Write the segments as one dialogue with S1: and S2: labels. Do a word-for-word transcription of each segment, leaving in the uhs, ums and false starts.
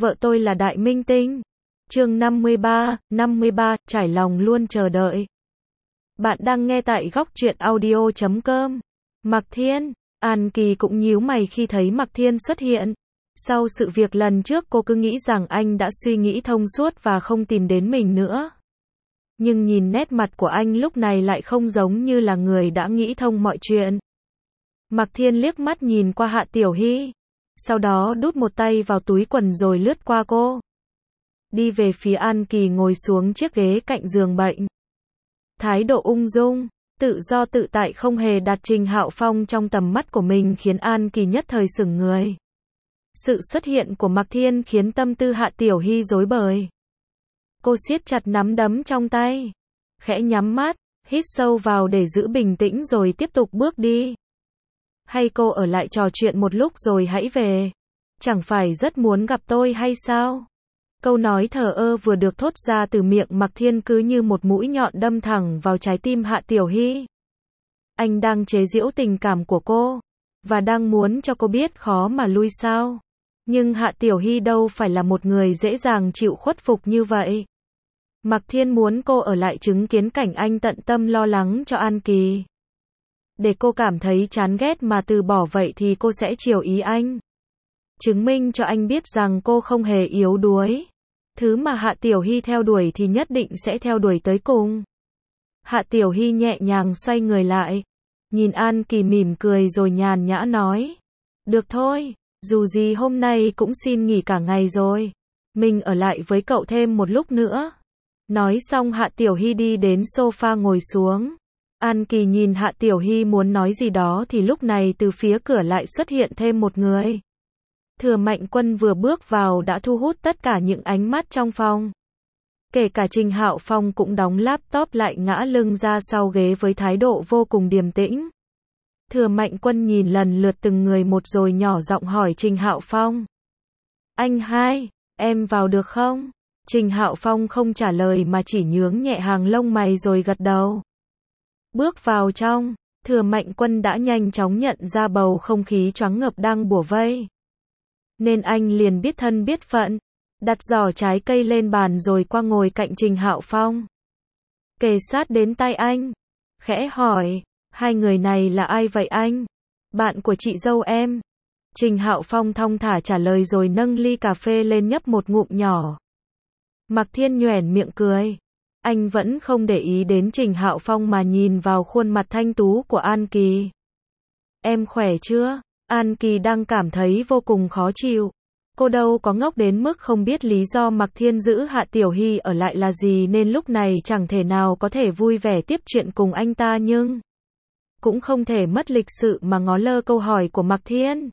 S1: Vợ tôi là đại minh tinh. Chương năm mươi ba, năm mươi ba, trải lòng luôn chờ đợi. Bạn đang nghe tại góc truyện audio chấm com. Mạc Thiên, An Kỳ cũng nhíu mày khi thấy Mạc Thiên xuất hiện. Sau sự việc lần trước cô cứ nghĩ rằng anh đã suy nghĩ thông suốt và không tìm đến mình nữa. Nhưng nhìn nét mặt của anh lúc này lại không giống như là người đã nghĩ thông mọi chuyện. Mạc Thiên liếc mắt nhìn qua Hạ Tiểu Hy. Sau đó đút một tay vào túi quần rồi lướt qua cô. Đi về phía An Kỳ ngồi xuống chiếc ghế cạnh giường bệnh. Thái độ ung dung, tự do tự tại không hề đặt Trình Hạo Phong trong tầm mắt của mình khiến An Kỳ nhất thời sững người. Sự xuất hiện của Mạc Thiên khiến tâm tư Hạ Tiểu Hy rối bời. Cô siết chặt nắm đấm trong tay, khẽ nhắm mắt, hít sâu vào để giữ bình tĩnh rồi tiếp tục bước đi. Hay cô ở lại trò chuyện một lúc rồi hãy về? Chẳng phải rất muốn gặp tôi hay sao? Câu nói thờ ơ vừa được thốt ra từ miệng Mạc Thiên cứ như một mũi nhọn đâm thẳng vào trái tim Hạ Tiểu Hy. Anh đang chế giễu tình cảm của cô, và đang muốn cho cô biết khó mà lui sao. Nhưng Hạ Tiểu Hy đâu phải là một người dễ dàng chịu khuất phục như vậy. Mạc Thiên muốn cô ở lại chứng kiến cảnh anh tận tâm lo lắng cho An Kỳ. Để cô cảm thấy chán ghét mà từ bỏ vậy thì cô sẽ chiều ý anh. Chứng minh cho anh biết rằng cô không hề yếu đuối. Thứ mà Hạ Tiểu Hy theo đuổi thì nhất định sẽ theo đuổi tới cùng. Hạ Tiểu Hy nhẹ nhàng xoay người lại. Nhìn An Kỳ mỉm cười rồi nhàn nhã nói. Được thôi, dù gì hôm nay cũng xin nghỉ cả ngày rồi. Mình ở lại với cậu thêm một lúc nữa. Nói xong Hạ Tiểu Hy đi đến sofa ngồi xuống. An Kỳ nhìn Hạ Tiểu Hy muốn nói gì đó thì lúc này từ phía cửa lại xuất hiện thêm một người. Thừa Mạnh Quân vừa bước vào đã thu hút tất cả những ánh mắt trong phòng. Kể cả Trình Hạo Phong cũng đóng laptop lại ngã lưng ra sau ghế với thái độ vô cùng điềm tĩnh. Thừa Mạnh Quân nhìn lần lượt từng người một rồi nhỏ giọng hỏi Trình Hạo Phong. Anh hai, em vào được không? Trình Hạo Phong không trả lời mà chỉ nhướng nhẹ hàng lông mày rồi gật đầu. Bước vào trong, Thừa Mạnh Quân đã nhanh chóng nhận ra bầu không khí choáng ngợp đang bủa vây. Nên anh liền biết thân biết phận, đặt giỏ trái cây lên bàn rồi qua ngồi cạnh Trình Hạo Phong. Kề sát đến tai anh, khẽ hỏi, hai người này là ai vậy anh? Bạn của chị dâu em. Trình Hạo Phong thong thả trả lời rồi nâng ly cà phê lên nhấp một ngụm nhỏ. Mạc Thiên nhoẻn miệng cười. Anh vẫn không để ý đến Trình Hạo Phong mà nhìn vào khuôn mặt thanh tú của An Kỳ. Em khỏe chưa? An Kỳ đang cảm thấy vô cùng khó chịu. Cô đâu có ngốc đến mức không biết lý do Mạc Thiên giữ Hạ Tiểu Hy ở lại là gì nên lúc này chẳng thể nào có thể vui vẻ tiếp chuyện cùng anh ta nhưng cũng không thể mất lịch sự mà ngó lơ câu hỏi của Mạc Thiên.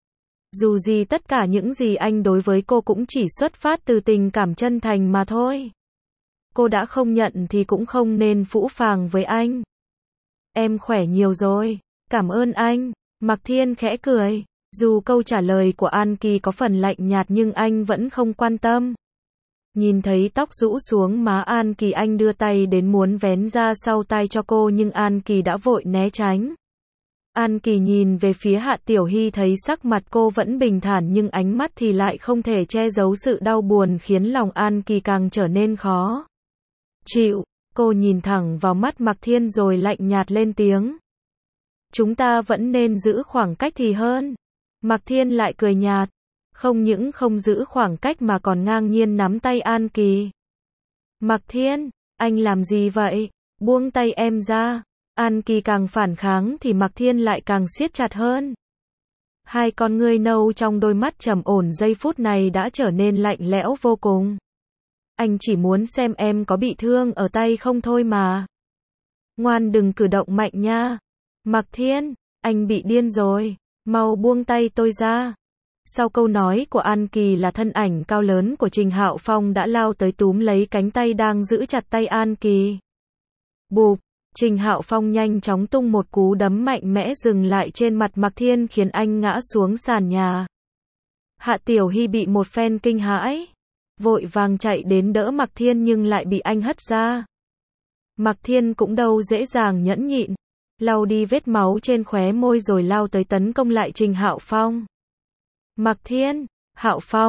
S1: Dù gì tất cả những gì anh đối với cô cũng chỉ xuất phát từ tình cảm chân thành mà thôi. Cô đã không nhận thì cũng không nên phũ phàng với anh. Em khỏe nhiều rồi, cảm ơn anh. Mạc Thiên khẽ cười. Dù câu trả lời của An Kỳ có phần lạnh nhạt nhưng anh vẫn không quan tâm. Nhìn thấy tóc rũ xuống má An Kỳ anh đưa tay đến muốn vén ra sau tai cho cô nhưng An Kỳ đã vội né tránh. An Kỳ nhìn về phía Hạ Tiểu Hy thấy sắc mặt cô vẫn bình thản nhưng ánh mắt thì lại không thể che giấu sự đau buồn khiến lòng An Kỳ càng trở nên khó chịu. Cô nhìn thẳng vào mắt Mạc Thiên rồi lạnh nhạt lên tiếng. Chúng ta vẫn nên giữ khoảng cách thì hơn. Mạc Thiên lại cười nhạt. Không những không giữ khoảng cách mà còn ngang nhiên nắm tay An Kỳ. Mạc Thiên, anh làm gì vậy? Buông tay em ra. An Kỳ càng phản kháng thì Mạc Thiên lại càng siết chặt hơn. Hai con ngươi nâu trong đôi mắt trầm ổn giây phút này đã trở nên lạnh lẽo vô cùng. Anh chỉ muốn xem em có bị thương ở tay không thôi mà. Ngoan đừng cử động mạnh nha. Mạc Thiên, anh bị điên rồi. Mau buông tay tôi ra. Sau câu nói của An Kỳ là thân ảnh cao lớn của Trình Hạo Phong đã lao tới túm lấy cánh tay đang giữ chặt tay An Kỳ. Bụp, Trình Hạo Phong nhanh chóng tung một cú đấm mạnh mẽ dừng lại trên mặt Mạc Thiên khiến anh ngã xuống sàn nhà. Hạ Tiểu Hy bị một phen kinh hãi, vội vàng chạy đến đỡ Mạc Thiên nhưng lại bị anh hất ra. Mạc Thiên cũng đâu dễ dàng nhẫn nhịn, lau đi vết máu trên khóe môi rồi lao tới tấn công lại Trình Hạo Phong. Mạc Thiên, Hạo Phong,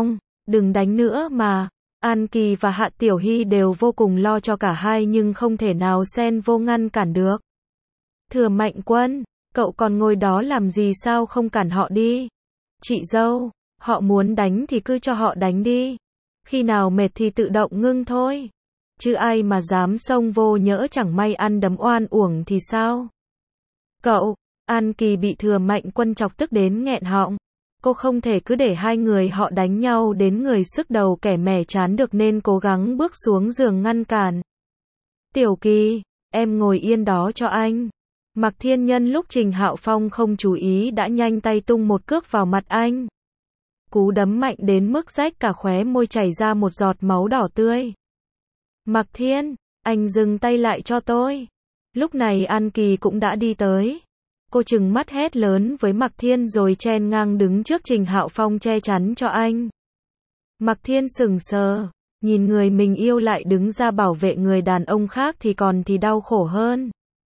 S1: Đừng đánh nữa mà. An Kỳ và Hạ Tiểu Hy đều vô cùng lo cho cả hai nhưng không thể nào xen vô ngăn cản được. Thừa Mạnh Quân, cậu còn ngồi đó làm gì sao không cản họ đi? Chị dâu, họ muốn đánh thì cứ cho họ đánh đi. Khi nào mệt thì tự động ngưng thôi. Chứ ai mà dám xông vô nhỡ chẳng may ăn đấm oan uổng thì sao? Cậu, An Kỳ bị Thừa Mạnh Quân chọc tức đến nghẹn họng. Cô không thể cứ để hai người họ đánh nhau đến người sức đầu kẻ mẻ chán được nên cố gắng bước xuống giường ngăn cản. Tiểu Kỳ, em ngồi yên đó cho anh. Mạc Thiên Nhân lúc Trình Hạo Phong không chú ý đã nhanh tay tung một cước vào mặt anh. Cú đấm mạnh đến mức rách cả khóe môi chảy ra một giọt máu đỏ tươi. Mạc Thiên, anh dừng tay lại cho tôi. Lúc này An Kỳ cũng đã đi tới. Cô trừng mắt hét lớn với Mạc Thiên rồi chen ngang đứng trước Trình Hạo Phong che chắn cho anh. Mạc Thiên sững sờ, nhìn người mình yêu lại đứng ra bảo vệ người đàn ông khác thì còn thì đau khổ hơn.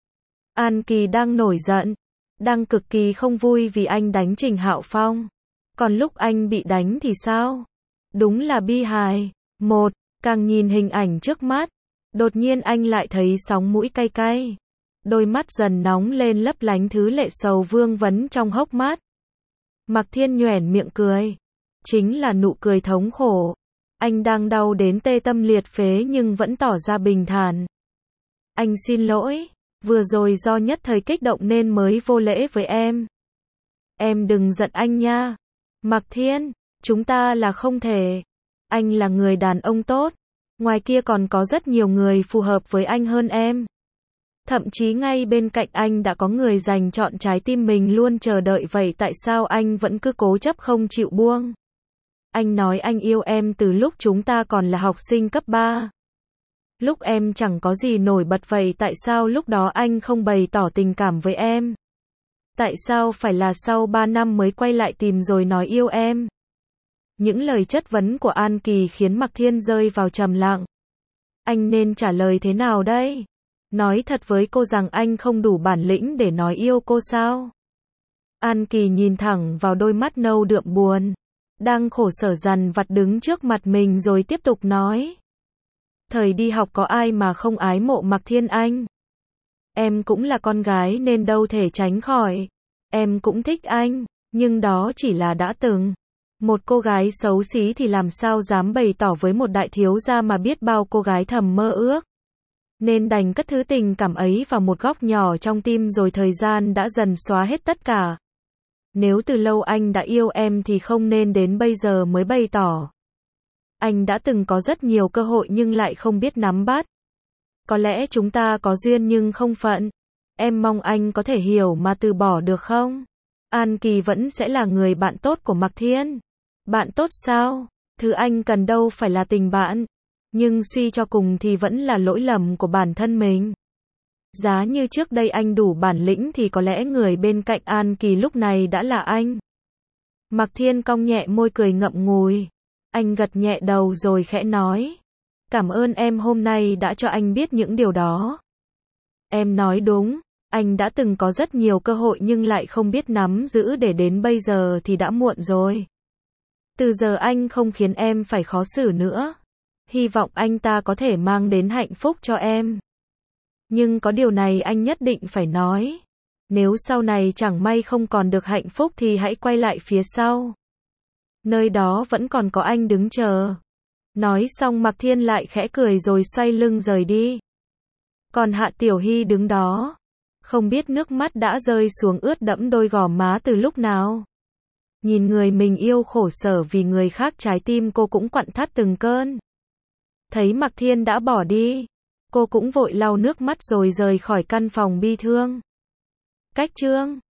S1: An Kỳ đang nổi giận, đang cực kỳ không vui vì anh đánh Trình Hạo Phong. Còn lúc anh bị đánh thì sao? Đúng là bi hài. Một, càng nhìn hình ảnh trước mắt, đột nhiên anh lại thấy sóng mũi cay cay. Đôi mắt dần nóng lên lấp lánh thứ lệ sầu vương vấn trong hốc mắt. Mạc Thiên nhoẻn miệng cười. Chính là nụ cười thống khổ. Anh đang đau đến tê tâm liệt phế nhưng vẫn tỏ ra bình thản. Anh xin lỗi, vừa rồi do nhất thời kích động nên mới vô lễ với em. Em đừng giận anh nha. Mạc Thiên, chúng ta là không thể. Anh là người đàn ông tốt. Ngoài kia còn có rất nhiều người phù hợp với anh hơn em. Thậm chí ngay bên cạnh anh đã có người dành chọn trái tim mình luôn chờ đợi, vậy tại sao anh vẫn cứ cố chấp không chịu buông? Anh nói anh yêu em từ lúc chúng ta còn là học sinh cấp ba. Lúc em chẳng có gì nổi bật, vậy tại sao lúc đó anh không bày tỏ tình cảm với em? Tại sao phải là sau ba năm mới quay lại tìm rồi nói yêu em? Những lời chất vấn của An Kỳ khiến Mạc Thiên rơi vào trầm lặng. Anh nên trả lời thế nào đây? Nói thật với cô rằng anh không đủ bản lĩnh để nói yêu cô sao? An Kỳ nhìn thẳng vào đôi mắt nâu đượm buồn, đang khổ sở dằn vặt đứng trước mặt mình rồi tiếp tục nói. Thời đi học có ai mà không ái mộ Mạc Thiên anh? Em cũng là con gái nên đâu thể tránh khỏi. Em cũng thích anh, nhưng đó chỉ là đã từng. Một cô gái xấu xí thì làm sao dám bày tỏ với một đại thiếu gia mà biết bao cô gái thầm mơ ước. Nên đành cất thứ tình cảm ấy vào một góc nhỏ trong tim rồi thời gian đã dần xóa hết tất cả. Nếu từ lâu anh đã yêu em thì không nên đến bây giờ mới bày tỏ. Anh đã từng có rất nhiều cơ hội nhưng lại không biết nắm bắt. Có lẽ chúng ta có duyên nhưng không phận. Em mong anh có thể hiểu mà từ bỏ được không? An Kỳ vẫn sẽ là người bạn tốt của Mạc Thiên. Bạn tốt sao? Thứ anh cần đâu phải là tình bạn. Nhưng suy cho cùng thì vẫn là lỗi lầm của bản thân mình. Giá như trước đây anh đủ bản lĩnh thì có lẽ người bên cạnh An Kỳ lúc này đã là anh. Mạc Thiên cong nhẹ môi cười ngậm ngùi. Anh gật nhẹ đầu rồi khẽ nói. Cảm ơn em hôm nay đã cho anh biết những điều đó. Em nói đúng, anh đã từng có rất nhiều cơ hội nhưng lại không biết nắm giữ, để đến bây giờ thì đã muộn rồi. Từ giờ anh không khiến em phải khó xử nữa. Hy vọng anh ta có thể mang đến hạnh phúc cho em. Nhưng có điều này anh nhất định phải nói. Nếu sau này chẳng may không còn được hạnh phúc thì hãy quay lại phía sau. Nơi đó vẫn còn có anh đứng chờ. Nói xong Mạc Thiên lại khẽ cười rồi xoay lưng rời đi. Còn Hạ Tiểu Hy đứng đó. Không biết nước mắt đã rơi xuống ướt đẫm đôi gò má từ lúc nào. Nhìn người mình yêu khổ sở vì người khác, trái tim cô cũng quặn thắt từng cơn. Thấy Mạc Thiên đã bỏ đi, cô cũng vội lau nước mắt rồi rời khỏi căn phòng bi thương. Cách chương